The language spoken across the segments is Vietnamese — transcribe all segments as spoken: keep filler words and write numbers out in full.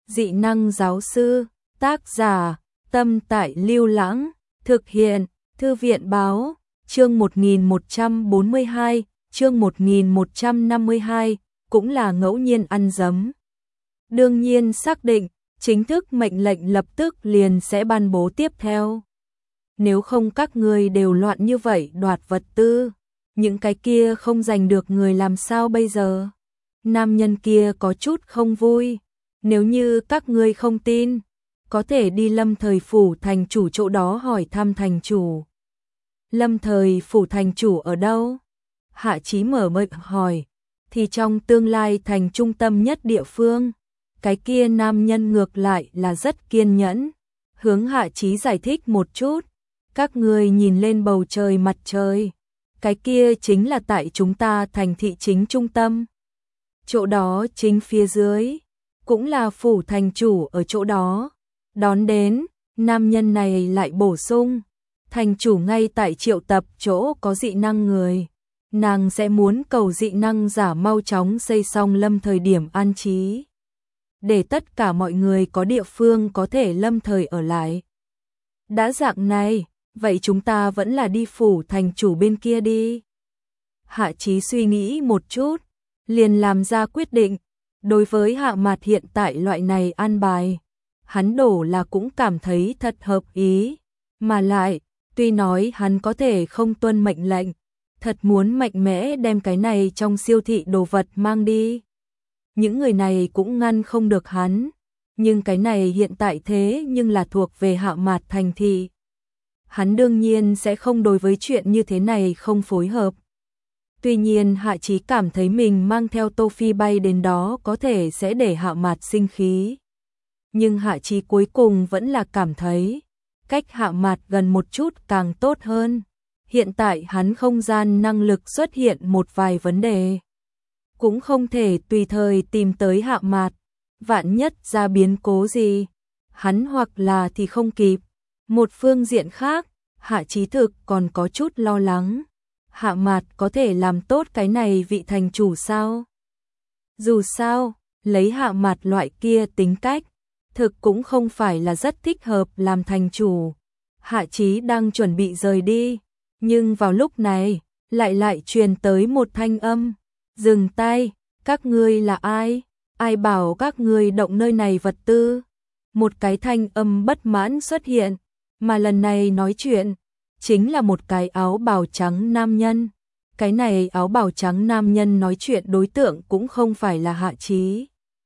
Dị năng giáo sư, tác giả, Tâm Tại Lưu Lãng, thực hiện, Thư viện báo, chương một nghìn một trăm bốn mươi hai, chương một nghìn một trăm năm mươi hai, cũng là ngẫu nhiên ăn dấm. Đương nhiên xác định, chính thức mệnh lệnh lập tức liền sẽ ban bố tiếp theo. Nếu không các người đều loạn như vậy đoạt vật tư, những cái kia không giành được người làm sao bây giờ? Nam nhân kia có chút không vui, nếu như các ngươi không tin, có thể đi Lâm Thời phủ thành chủ chỗ đó hỏi thăm thành chủ. Lâm Thời phủ thành chủ ở đâu? Hạ Chí mở miệng hỏi, thì trong tương lai thành trung tâm nhất địa phương. Cái kia nam nhân ngược lại là rất kiên nhẫn, hướng Hạ Chí giải thích một chút, các ngươi nhìn lên bầu trời mặt trời, cái kia chính là tại chúng ta thành thị chính trung tâm. Chỗ đó chính phía dưới, cũng là phủ thành chủ ở chỗ đó. Đón đến, nam nhân này lại bổ sung, thành chủ ngay tại triệu tập chỗ có dị năng người. Nàng sẽ muốn cầu dị năng giả mau chóng xây xong Lâm Thời điểm an trí, để tất cả mọi người có địa phương có thể Lâm Thời ở lại. Đã dạng này, vậy chúng ta vẫn là đi phủ thành chủ bên kia đi. Hạ Chí suy nghĩ một chút, liền làm ra quyết định. Đối với Hạ Mạt hiện tại loại này an bài, hắn đổ là cũng cảm thấy thật hợp ý. Mà lại, tuy nói hắn có thể không tuân mệnh lệnh, thật muốn mạnh mẽ đem cái này trong siêu thị đồ vật mang đi, những người này cũng ngăn không được hắn. Nhưng cái này hiện tại thế nhưng là thuộc về Hạ Mạt thành thị. Hắn đương nhiên sẽ không đối với chuyện như thế này không phối hợp. Tuy nhiên Hạ Chí cảm thấy mình mang theo Tô Phi bay đến đó có thể sẽ để Hạ Mạt sinh khí. Nhưng Hạ Chí cuối cùng vẫn là cảm thấy, cách Hạ Mạt gần một chút càng tốt hơn. Hiện tại hắn không gian năng lực xuất hiện một vài vấn đề, cũng không thể tùy thời tìm tới Hạ Mạt. Vạn nhất ra biến cố gì, hắn hoặc là thì không kịp. Một phương diện khác, Hạ Chí thực còn có chút lo lắng. Hạ Mạt có thể làm tốt cái này vị thành chủ sao? Dù sao, lấy Hạ Mạt loại kia tính cách, thực cũng không phải là rất thích hợp làm thành chủ. Hạ Chí đang chuẩn bị rời đi, nhưng vào lúc này, lại lại truyền tới một thanh âm. Dừng tay, các ngươi là ai? Ai bảo các ngươi động nơi này vật tư? Một cái thanh âm bất mãn xuất hiện, mà lần này nói chuyện chính là một cái áo bào trắng nam nhân. Cái này áo bào trắng nam nhân nói chuyện đối tượng cũng không phải là Hạ Chí,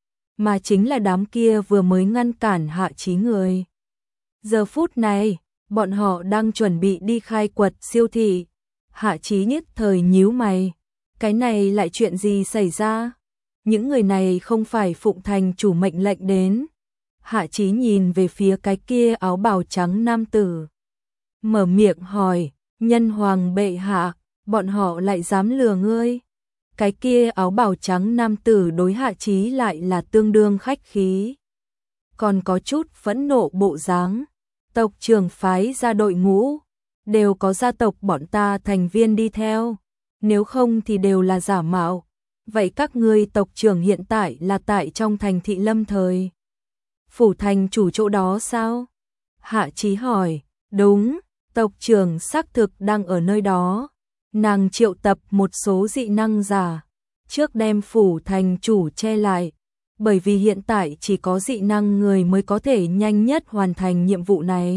mà chính là đám kia vừa mới ngăn cản Hạ Chí người. Giờ phút này, bọn họ đang chuẩn bị đi khai quật siêu thị. Hạ Chí nhất thời nhíu mày, cái này lại chuyện gì xảy ra? Những người này không phải phụng thành chủ mệnh lệnh đến. Hạ Chí nhìn về phía cái kia áo bào trắng nam tử, mở miệng hỏi, nhân hoàng bệ hạ, bọn họ lại dám lừa ngươi? Cái kia áo bào trắng nam tử đối Hạ Chí lại là tương đương khách khí, còn có chút phẫn nộ bộ dáng. Tộc trưởng phái ra đội ngũ, đều có gia tộc bọn ta thành viên đi theo, nếu không thì đều là giả mạo. Vậy các ngươi tộc trưởng hiện tại là tại trong thành thị Lâm Thời phủ thành chủ chỗ đó sao? Hạ Chí hỏi. Đúng, tộc trưởng xác thực đang ở nơi đó. Nàng triệu tập một số dị năng giả, trước đem phủ thành chủ che lại, bởi vì hiện tại chỉ có dị năng người mới có thể nhanh nhất hoàn thành nhiệm vụ này.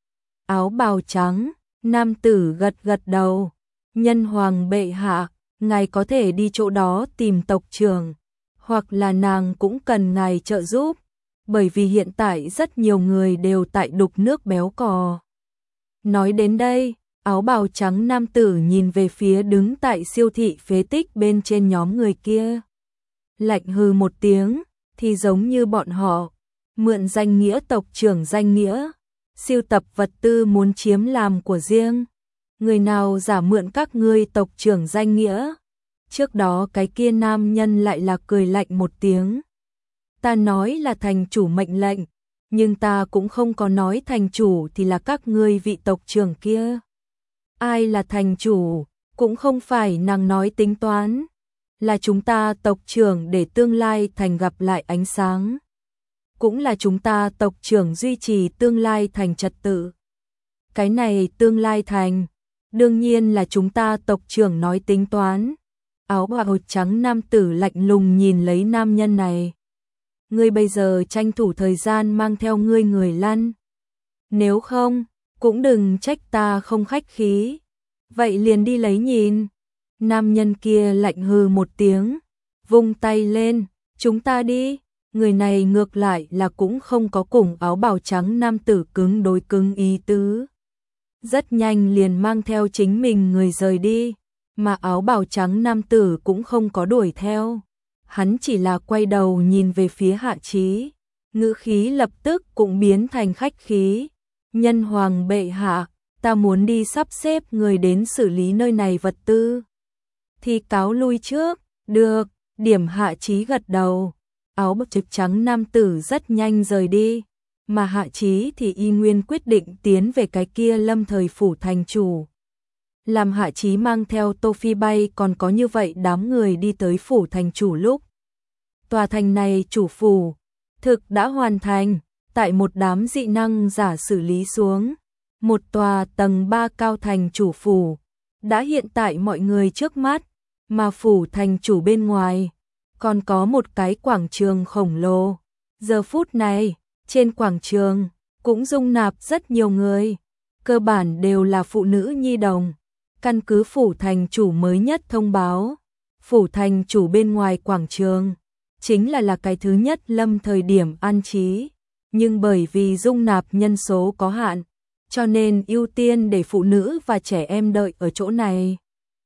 Áo bào trắng, nam tử gật gật đầu. Nhân hoàng bệ hạ, ngài có thể đi chỗ đó tìm tộc trưởng, hoặc là nàng cũng cần ngài trợ giúp, bởi vì hiện tại rất nhiều người đều tại đục nước béo cò. Nói đến đây, áo bào trắng nam tử nhìn về phía đứng tại siêu thị phế tích bên trên nhóm người kia. Lạnh hừ một tiếng, thì giống như bọn họ, mượn danh nghĩa tộc trưởng danh nghĩa, siêu tập vật tư muốn chiếm làm của riêng. Người nào giả mượn các ngươi tộc trưởng danh nghĩa? Trước đó cái kia nam nhân lại là cười lạnh một tiếng. Ta nói là thành chủ mệnh lệnh, nhưng ta cũng không có nói thành chủ thì là các ngươi vị tộc trưởng kia. Ai là thành chủ, cũng không phải nàng nói tính toán, là chúng ta tộc trưởng để tương lai thành gặp lại ánh sáng. cũng là chúng ta tộc trưởng duy trì tương lai thành trật tự. Cái này tương lai thành, đương nhiên là chúng ta tộc trưởng nói tính toán. Áo bào trắng nam tử lạnh lùng nhìn lấy nam nhân này. Ngươi bây giờ tranh thủ thời gian mang theo ngươi người lăn. Nếu không, cũng đừng trách ta không khách khí. Vậy liền đi lấy nhìn. Nam nhân kia lạnh hừ một tiếng, vung tay lên, chúng ta đi. Người này ngược lại là cũng không có cùng áo bào trắng nam tử cứng đối cứng ý tứ. Rất nhanh liền mang theo chính mình người rời đi, mà áo bào trắng nam tử cũng không có đuổi theo. Hắn chỉ là quay đầu nhìn về phía Hạ Chí, ngữ khí lập tức cũng biến thành khách khí. Nhân hoàng bệ hạ, ta muốn đi sắp xếp người đến xử lý nơi này vật tư. Thì cáo lui trước, được, điểm Hạ Chí gật đầu. Áo bào trắng nam tử rất nhanh rời đi, mà Hạ Chí thì y nguyên quyết định tiến về cái kia lâm thời phủ thành chủ. Làm Hạ Chí mang theo Tô Phi Bay còn có như vậy đám người đi tới phủ thành chủ lúc. Tòa thành này chủ phủ, thực đã hoàn thành, tại một đám dị năng giả xử lý xuống. Một tòa tầng ba cao thành chủ phủ, đã hiện tại mọi người trước mắt, mà phủ thành chủ bên ngoài. Còn có một cái quảng trường khổng lồ. Giờ phút này, trên quảng trường, cũng dung nạp rất nhiều người. Cơ bản đều là phụ nữ nhi đồng. Căn cứ phủ thành chủ mới nhất thông báo. Phủ thành chủ bên ngoài quảng trường, chính là là cái thứ nhất lâm thời điểm an trí. Nhưng bởi vì dung nạp nhân số có hạn, cho nên ưu tiên để phụ nữ và trẻ em đợi ở chỗ này.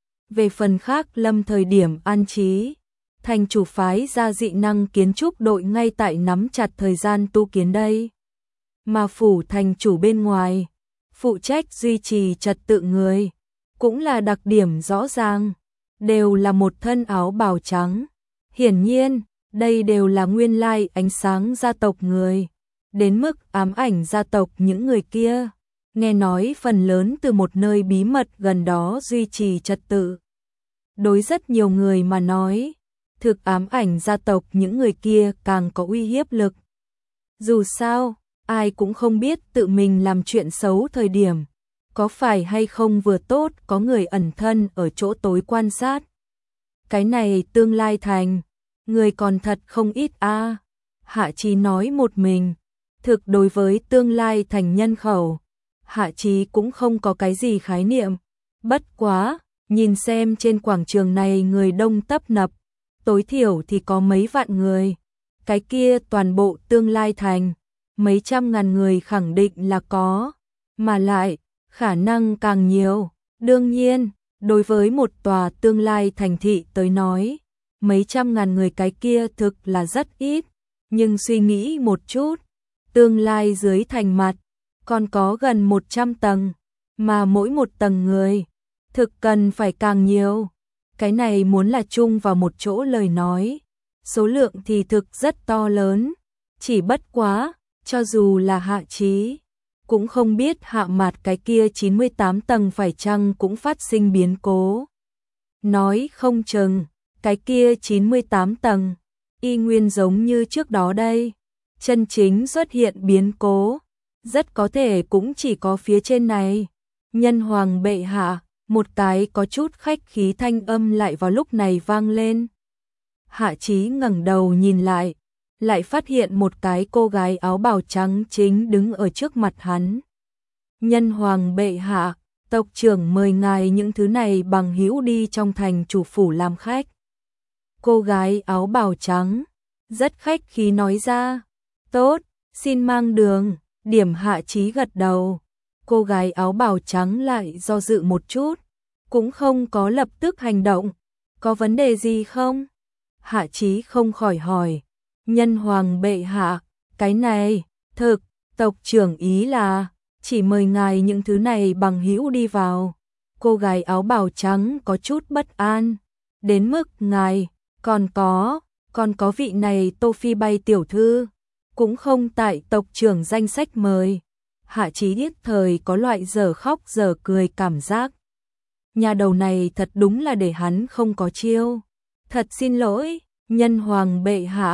Về phần khác lâm thời điểm an trí, thành chủ phái ra dị năng kiến trúc đội ngay tại nắm chặt thời gian tu kiến đây. Mà phủ thành chủ bên ngoài, phụ trách duy trì trật tự người, cũng là đặc điểm rõ ràng, đều là một thân áo bào trắng. Hiển nhiên, đây đều là nguyên lai ánh sáng gia tộc người, đến mức ám ảnh gia tộc những người kia. Nghe nói phần lớn từ một nơi bí mật gần đó duy trì trật tự. Đối rất nhiều người mà nói, thực ám ảnh gia tộc những người kia càng có uy hiếp lực. Dù sao, ai cũng không biết tự mình làm chuyện xấu thời điểm, có phải hay không vừa tốt có người ẩn thân ở chỗ tối quan sát. Cái này tương lai thành, người còn thật không ít a. À. Hạ Chí nói một mình, thực đối với tương lai thành nhân khẩu, Hạ Chí cũng không có cái gì khái niệm. Bất quá, nhìn xem trên quảng trường này người đông tấp nập, tối thiểu thì có mấy vạn người. Cái kia toàn bộ tương lai thành, mấy trăm ngàn người khẳng định là có, mà lại, khả năng càng nhiều. Đương nhiên, đối với một tòa tương lai thành thị tới nói, mấy trăm ngàn người cái kia thực là rất ít. Nhưng suy nghĩ một chút, tương lai dưới thành mặt, còn có gần một trăm tầng, mà mỗi một tầng người, thực cần phải càng nhiều. Cái này muốn là chung vào một chỗ lời nói, số lượng thì thực rất to lớn. Chỉ bất quá, cho dù là Hạ Chí, cũng không biết hạ mặt cái kia chín mươi tám tầng phải chăng cũng phát sinh biến cố. Nói không chừng, cái kia chín mươi tám tầng, y nguyên giống như trước đó đây. Chân chính xuất hiện biến cố, rất có thể cũng chỉ có phía trên này. Nhân hoàng bệ hạ, một cái có chút khách khí thanh âm lại vào lúc này vang lên. Hạ Chí ngẩng đầu nhìn lại, lại phát hiện một cái cô gái áo bào trắng chính đứng ở trước mặt hắn. Nhân hoàng bệ hạ, tộc trưởng mời ngài những thứ này bằng hữu đi trong thành chủ phủ làm khách. Cô gái áo bào trắng, rất khách khí nói ra. Tốt, xin mang đường. Điểm Hạ Chí gật đầu. Cô gái áo bào trắng lại do dự một chút, cũng không có lập tức hành động. Có vấn đề gì không? Hạ Chí không khỏi hỏi. Nhân hoàng bệ hạ, cái này, thực, tộc trưởng ý là, chỉ mời ngài những thứ này bằng hữu đi vào. Cô gái áo bào trắng có chút bất an. Đến mức ngài, còn có, còn có vị này Tô Phi Bay tiểu thư, cũng không tại tộc trưởng danh sách mời. Hạ Chí nhất thời có loại giờ khóc giờ cười cảm giác. Nhà đầu này thật đúng là để hắn không có chiêu. Thật xin lỗi, nhân hoàng bệ hạ,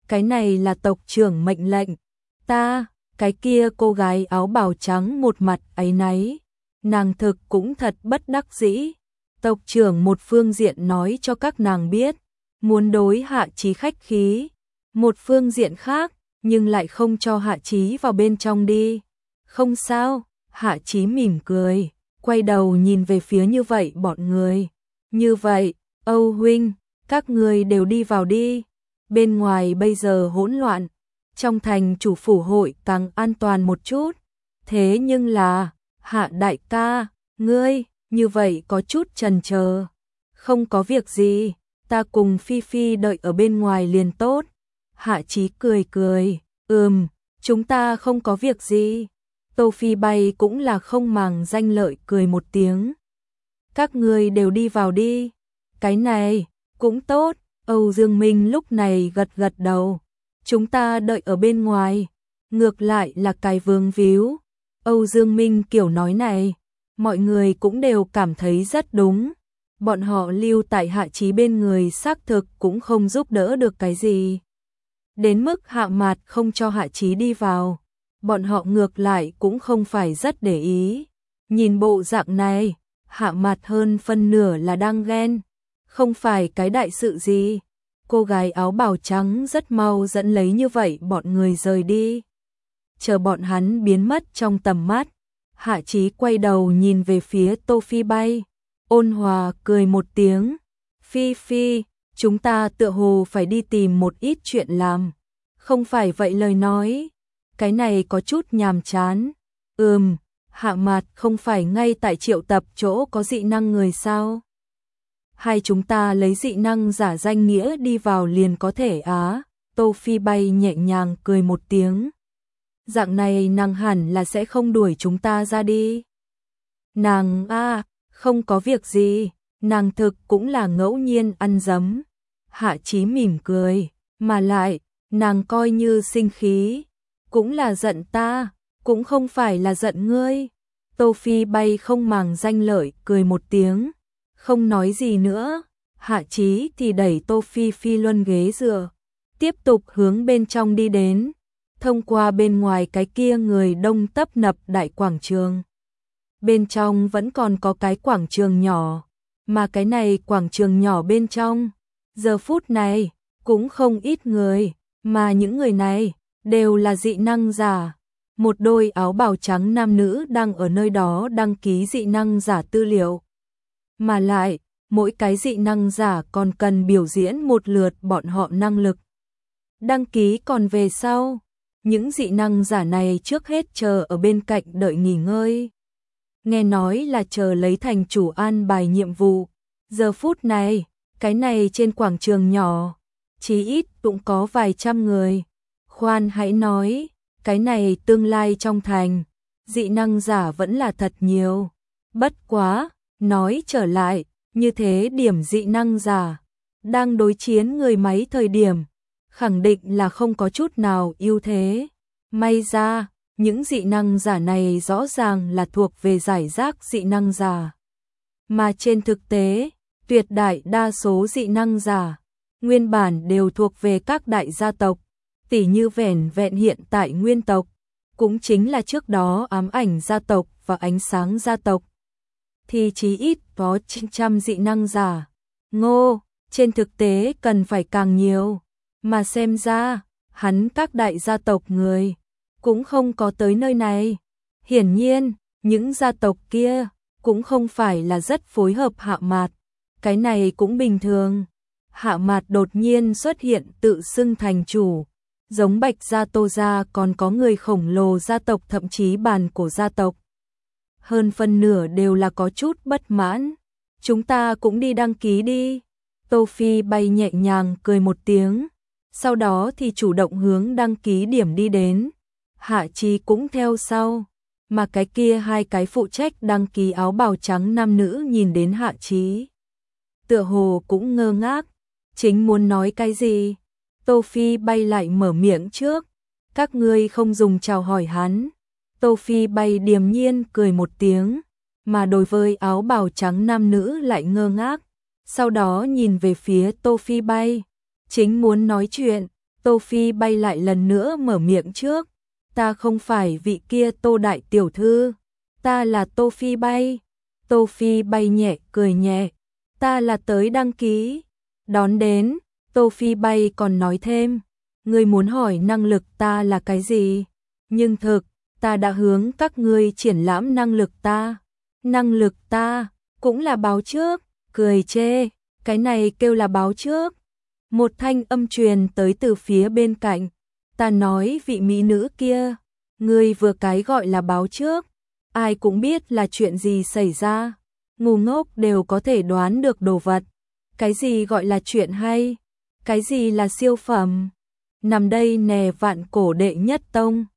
cái này là tộc trưởng mệnh lệnh. Ta, cái kia cô gái áo bào trắng một mặt áy náy, nàng thực cũng thật bất đắc dĩ. Tộc trưởng một phương diện nói cho các nàng biết, muốn đối Hạ Chí khách khí, một phương diện khác, nhưng lại không cho Hạ Chí vào bên trong đi. Không sao, Hạ Chí mỉm cười, quay đầu nhìn về phía như vậy bọn người. Như vậy, Âu huynh, các người đều đi vào đi. Bên ngoài bây giờ hỗn loạn, trong thành chủ phủ hội càng an toàn một chút. Thế nhưng là, Hạ đại ca, ngươi, như vậy có chút chần chờ. Không có việc gì, ta cùng Phi Phi đợi ở bên ngoài liền tốt. Hạ Chí cười cười, ừm, chúng ta không có việc gì. Tô Phi Bay cũng là không màng danh lợi cười một tiếng. Các người đều đi vào đi. Cái này, cũng tốt. Âu Dương Minh lúc này gật gật đầu. Chúng ta đợi ở bên ngoài. Ngược lại là cái vương víu. Âu Dương Minh kiểu nói này, mọi người cũng đều cảm thấy rất đúng. Bọn họ lưu tại Hạ Chí bên người xác thực cũng không giúp đỡ được cái gì. Đến mức Hạ Mạt không cho Hạ Chí đi vào, bọn họ ngược lại cũng không phải rất để ý. Nhìn bộ dạng này, Hạ Mạt hơn phân nửa là đang ghen, không phải cái đại sự gì. Cô gái áo bào trắng rất mau dẫn lấy như vậy bọn người rời đi. Chờ bọn hắn biến mất trong tầm mắt, Hạ Chí quay đầu nhìn về phía Tô Phi Bay, ôn hòa cười một tiếng. Phi Phi, chúng ta tựa hồ phải đi tìm một ít chuyện làm. Không phải vậy lời nói, cái này có chút nhàm chán. Ừm, Hạ Mạt không phải ngay tại triệu tập chỗ có dị năng người sao? Hai chúng ta lấy dị năng giả danh nghĩa đi vào liền có thể á. Tô Phi Bay nhẹ nhàng cười một tiếng. Dạng này nàng hẳn là sẽ không đuổi chúng ta ra đi. Nàng a, à, không có việc gì, nàng thực cũng là ngẫu nhiên ăn dấm. Hạ Chí mỉm cười, mà lại, nàng coi như sinh khí, cũng là giận ta, cũng không phải là giận ngươi. Tô Phi Bay không màng danh lợi cười một tiếng, không nói gì nữa. Hạ Chí thì đẩy Tô Phi Phi luân ghế dựa, tiếp tục hướng bên trong đi đến, thông qua bên ngoài cái kia người đông tấp nập đại quảng trường. Bên trong vẫn còn có cái quảng trường nhỏ, mà cái này quảng trường nhỏ bên trong, giờ phút này, cũng không ít người, mà những người này, đều là dị năng giả. Một đôi áo bào trắng nam nữ đang ở nơi đó đăng ký dị năng giả tư liệu. Mà lại, mỗi cái dị năng giả còn cần biểu diễn một lượt bọn họ năng lực. Đăng ký còn về sau, những dị năng giả này trước hết chờ ở bên cạnh đợi nghỉ ngơi. Nghe nói là chờ lấy thành chủ an bài nhiệm vụ. Giờ phút này, cái này trên quảng trường nhỏ, chí ít cũng có vài trăm người. Khoan hãy nói, cái này tương lai trong thành, dị năng giả vẫn là thật nhiều. Bất quá, nói trở lại, như thế điểm dị năng giả, đang đối chiến người máy thời điểm, khẳng định là không có chút nào ưu thế. May ra, những dị năng giả này rõ ràng là thuộc về giải rác dị năng giả. Mà trên thực tế, tuyệt đại đa số dị năng giả, nguyên bản đều thuộc về các đại gia tộc, tỉ như vẻn vẹn hiện tại Nguyên tộc, cũng chính là trước đó Ám Ảnh gia tộc và Ánh Sáng gia tộc. Thì chí ít có chín trăm dị năng giả. Ngô, trên thực tế cần phải càng nhiều, mà xem ra, hắn các đại gia tộc người, cũng không có tới nơi này. Hiển nhiên, những gia tộc kia, cũng không phải là rất phối hợp Hạ Mạt. Cái này cũng bình thường. Hạ Mạt đột nhiên xuất hiện tự xưng thành chủ. Giống Bạch Gia Tô Gia còn có người khổng lồ gia tộc thậm chí bàn cổ gia tộc. Hơn phân nửa đều là có chút bất mãn. Chúng ta cũng đi đăng ký đi. Tô Phi Bay nhẹ nhàng cười một tiếng. Sau đó thì chủ động hướng đăng ký điểm đi đến. Hạ Chí cũng theo sau. Mà cái kia hai cái phụ trách đăng ký áo bào trắng nam nữ nhìn đến Hạ Chí, tựa hồ cũng ngơ ngác. Chính muốn nói cái gì? Tô Phi Bay lại mở miệng trước. Các ngươi không dùng chào hỏi hắn. Tô Phi Bay điềm nhiên cười một tiếng. Mà đối với áo bào trắng nam nữ lại ngơ ngác. Sau đó nhìn về phía Tô Phi Bay. Chính muốn nói chuyện. Tô Phi bay lại lần nữa mở miệng trước. Ta không phải vị kia Tô đại tiểu thư, ta là Tô Phi bay. Tô Phi bay nhẹ cười nhẹ, ta là tới đăng ký. Đón đến, Tô Phi bay còn nói thêm, ngươi muốn hỏi năng lực ta là cái gì? Nhưng thực, ta đã hướng các ngươi triển lãm năng lực ta. Năng lực ta, cũng là báo trước, cười chê, cái này kêu là báo trước. Một thanh âm truyền tới từ phía bên cạnh, ta nói vị mỹ nữ kia, ngươi vừa cái gọi là báo trước, ai cũng biết là chuyện gì xảy ra, ngu ngốc đều có thể đoán được đồ vật. Cái gì gọi là chuyện hay, cái gì là siêu phẩm, nằm đây nè vạn cổ đệ nhất tông.